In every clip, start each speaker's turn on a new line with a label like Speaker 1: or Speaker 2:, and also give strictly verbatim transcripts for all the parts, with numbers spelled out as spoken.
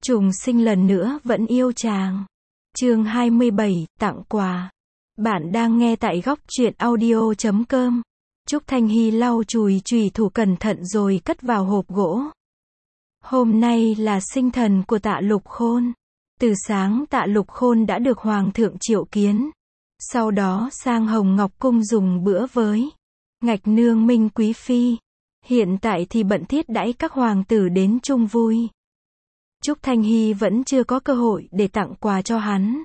Speaker 1: Trùng sinh lần nữa vẫn yêu chàng. Chương hai mươi bảy, tặng quà. Bạn đang nghe tại góc truyện audio chấm com. Trúc Thanh Hy lau chùi chùy thủ cẩn thận rồi cất vào hộp gỗ. Hôm nay là sinh thần của Tạ Lục Khôn. Từ sáng Tạ Lục Khôn đã được Hoàng thượng triệu kiến. Sau đó sang Hồng Ngọc Cung dùng bữa với Ngạch Nương Minh Quý Phi. Hiện tại thì bận thiết đãi các hoàng tử đến chung vui. Trúc Thanh Hy vẫn chưa có cơ hội để tặng quà cho hắn.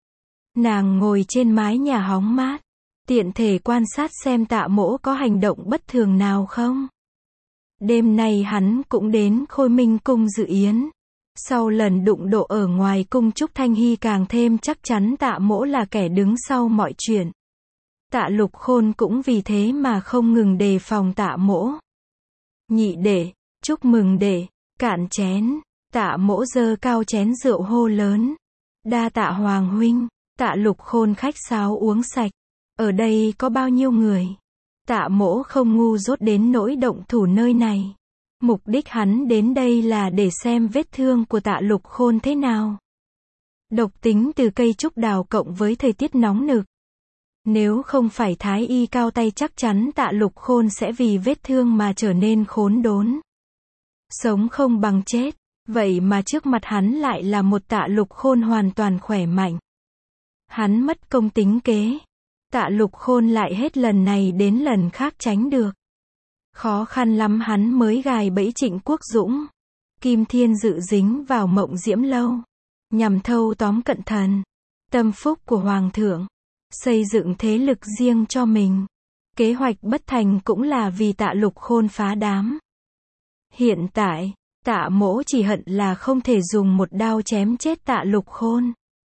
Speaker 1: Nàng ngồi trên mái nhà hóng mát, tiện thể quan sát xem Tạ Mỗ có hành động bất thường nào không. Đêm nay hắn cũng đến Khôi Minh Cung dự yến. Sau lần đụng độ ở ngoài cung, Trúc Thanh Hy càng thêm chắc chắn Tạ Mỗ là kẻ đứng sau mọi chuyện. Tạ Lục Khôn cũng vì thế mà không ngừng đề phòng Tạ Mỗ. Nhị đệ, chúc mừng đệ, cạn chén. Tạ Mỗ giơ cao chén rượu hô lớn. Đa tạ Hoàng huynh. Tạ Lục Khôn khách sáo uống sạch. Ở đây có bao nhiêu người? Tạ Mỗ không ngu dốt đến nỗi động thủ nơi này. Mục đích hắn đến đây là để xem vết thương của Tạ Lục Khôn thế nào. Độc tính từ cây trúc đào cộng với thời tiết nóng nực. Nếu không phải thái y cao tay chắc chắn Tạ Lục Khôn sẽ vì vết thương mà trở nên khốn đốn. Sống không bằng chết. Vậy mà trước mặt hắn lại là một Tạ Lục Khôn hoàn toàn khỏe mạnh. Hắn mất công tính kế. Tạ Lục Khôn lại hết lần này đến lần khác tránh được. Khó khăn lắm hắn mới gài bẫy Trịnh Quốc Dũng. Kim Thiên Dự dính vào Mộng Diễm Lâu. Nhằm thâu tóm cận thần. Tâm phúc của Hoàng thượng. Xây dựng thế lực riêng cho mình. Kế hoạch bất thành cũng là vì Tạ Lục Khôn phá đám. Hiện tại, Tạ Mỗ chỉ hận là không thể dùng một đao chém chết Tạ Lục Khôn.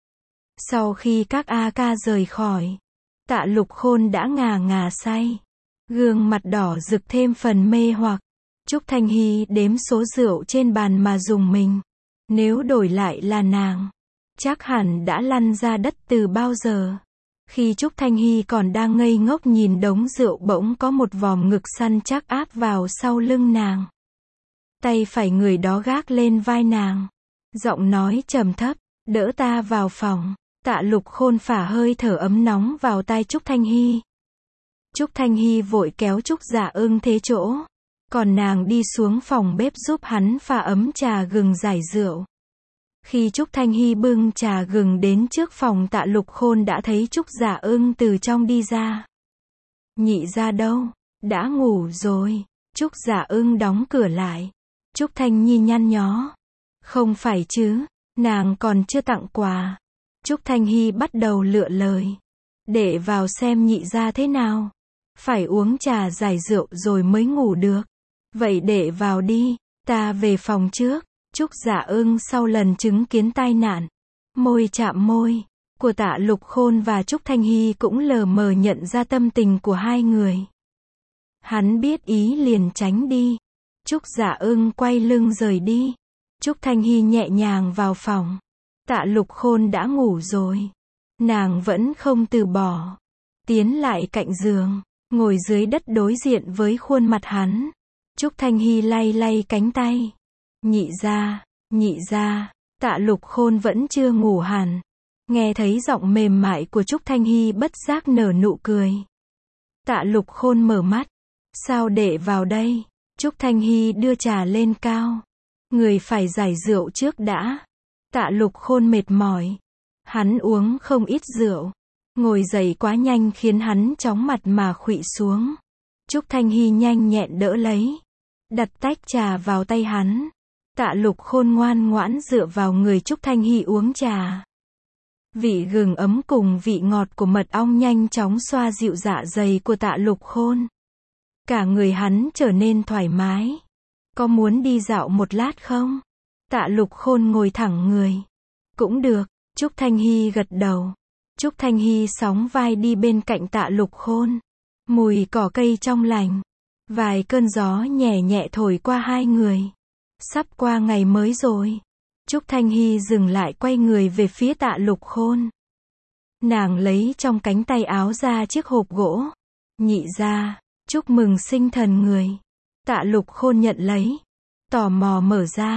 Speaker 1: Sau khi các A ca rời khỏi, Tạ Lục Khôn đã ngà ngà say. Gương mặt đỏ rực thêm phần mê hoặc. Trúc Thanh Hy đếm số rượu trên bàn mà dùng mình. Nếu đổi lại là nàng, chắc hẳn đã lăn ra đất từ bao giờ. Khi Trúc Thanh Hy còn đang ngây ngốc nhìn đống rượu, bỗng có một vòm ngực săn chắc áp vào sau lưng nàng. Tay phải người đó gác lên vai nàng. Giọng nói trầm thấp, đỡ ta vào phòng. Tạ Lục Khôn phả hơi thở ấm nóng vào tai Trúc Thanh Hy. Trúc Thanh Hy vội kéo Trúc Dạ Ưng thế chỗ. Còn nàng đi xuống phòng bếp giúp hắn pha ấm trà gừng giải rượu. Khi Trúc Thanh Hy bưng trà gừng đến trước phòng Tạ Lục Khôn đã thấy Trúc Dạ Ưng từ trong đi ra. Nhị ra đâu? Đã ngủ rồi. Trúc Dạ Ưng đóng cửa lại. Trúc Thanh Nhi nhăn nhó. Không phải chứ, nàng còn chưa tặng quà. Trúc Thanh Hy bắt đầu lựa lời. Để vào xem nhị ra thế nào. Phải uống trà giải rượu rồi mới ngủ được. Vậy để vào đi, ta về phòng trước. Trúc Dạ Ưng sau lần chứng kiến tai nạn, môi chạm môi, của Tạ Lục Khôn và Trúc Thanh Hy cũng lờ mờ nhận ra tâm tình của hai người. Hắn biết ý liền tránh đi. Trúc Dạ Ưng quay lưng rời đi. Trúc Thanh Hy nhẹ nhàng vào phòng. Tạ Lục Khôn đã ngủ rồi. Nàng vẫn không từ bỏ. Tiến lại cạnh giường, ngồi dưới đất đối diện với khuôn mặt hắn. Trúc Thanh Hy lay lay cánh tay. Nhị ra, nhị ra. Tạ Lục Khôn vẫn chưa ngủ hẳn. Nghe thấy giọng mềm mại của Trúc Thanh Hy bất giác nở nụ cười. Tạ Lục Khôn mở mắt. Sao để vào đây? Trúc Thanh Hy đưa trà lên cao. Người phải giải rượu trước đã. Tạ Lục Khôn mệt mỏi. Hắn uống không ít rượu. Ngồi dậy quá nhanh khiến hắn chóng mặt mà khuỵu xuống. Trúc Thanh Hy nhanh nhẹn đỡ lấy. Đặt tách trà vào tay hắn. Tạ Lục Khôn ngoan ngoãn dựa vào người Trúc Thanh Hy uống trà. Vị gừng ấm cùng vị ngọt của mật ong nhanh chóng xoa dịu dạ dày của Tạ Lục Khôn. Cả người hắn trở nên thoải mái. Có muốn đi dạo một lát không? Tạ Lục Khôn ngồi thẳng người. Cũng được. Trúc Thanh Hy gật đầu. Trúc Thanh Hy sóng vai đi bên cạnh Tạ Lục Khôn. Mùi cỏ cây trong lành. Vài cơn gió nhẹ nhẹ thổi qua hai người. Sắp qua ngày mới rồi. Trúc Thanh Hy dừng lại quay người về phía Tạ Lục Khôn. Nàng lấy trong cánh tay áo ra chiếc hộp gỗ. Nhị ra, chúc mừng sinh thần người. Tạ Lục Khôn nhận lấy. Tò mò mở ra.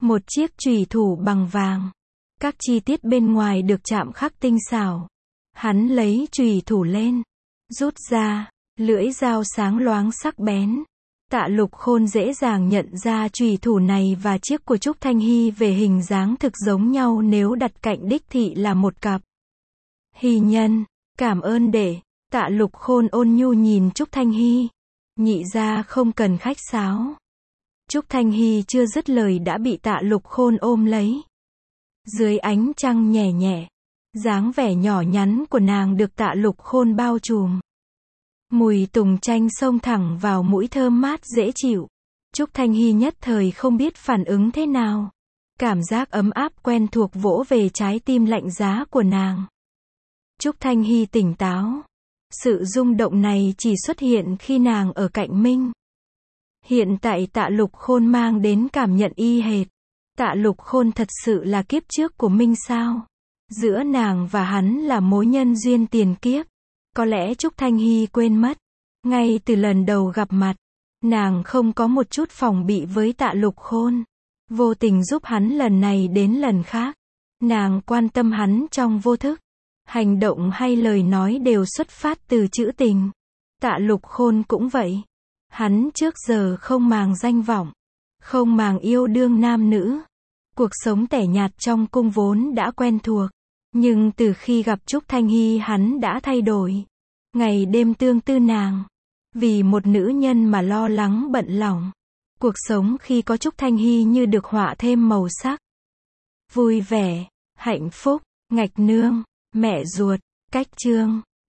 Speaker 1: Một chiếc chùy thủ bằng vàng. Các chi tiết bên ngoài được chạm khắc tinh xảo. Hắn lấy chùy thủ lên, rút ra, lưỡi dao sáng loáng sắc bén. Tạ Lục Khôn dễ dàng nhận ra chùy thủ này và chiếc của Trúc Thanh Hy về hình dáng thực giống nhau nếu đặt cạnh đích thị là một cặp. Hy nhân, cảm ơn đệ. Tạ Lục Khôn ôn nhu nhìn Trúc Thanh Hy. Nhị gia không cần khách sáo. Trúc Thanh Hy chưa dứt lời đã bị Tạ Lục Khôn ôm lấy. Dưới ánh trăng nhẹ nhẹ, dáng vẻ nhỏ nhắn của nàng được Tạ Lục Khôn bao trùm. Mùi tùng chanh xông thẳng vào mũi thơm mát dễ chịu. Trúc Thanh Hy nhất thời không biết phản ứng thế nào. Cảm giác ấm áp quen thuộc vỗ về trái tim lạnh giá của nàng. Trúc Thanh Hy tỉnh táo. Sự rung động này chỉ xuất hiện khi nàng ở cạnh Minh. Hiện tại Tạ Lục Khôn mang đến cảm nhận y hệt. Tạ Lục Khôn thật sự là kiếp trước của Minh sao? Giữa nàng và hắn là mối nhân duyên tiền kiếp. Có lẽ Trúc Thanh Hy quên mất. Ngay từ lần đầu gặp mặt, nàng không có một chút phòng bị với Tạ Lục Khôn. Vô tình giúp hắn lần này đến lần khác. Nàng quan tâm hắn trong vô thức. Hành động hay lời nói đều xuất phát từ chữ tình. Tạ Lục Khôn cũng vậy. Hắn trước giờ không màng danh vọng, không màng yêu đương nam nữ. Cuộc sống tẻ nhạt trong cung vốn đã quen thuộc. Nhưng từ khi gặp Trúc Thanh Hy hắn đã thay đổi. Ngày đêm tương tư nàng. Vì một nữ nhân mà lo lắng bận lòng. Cuộc sống khi có Trúc Thanh Hy như được họa thêm màu sắc. Vui vẻ, hạnh phúc, ngạch nương, mẹ ruột, cách chương.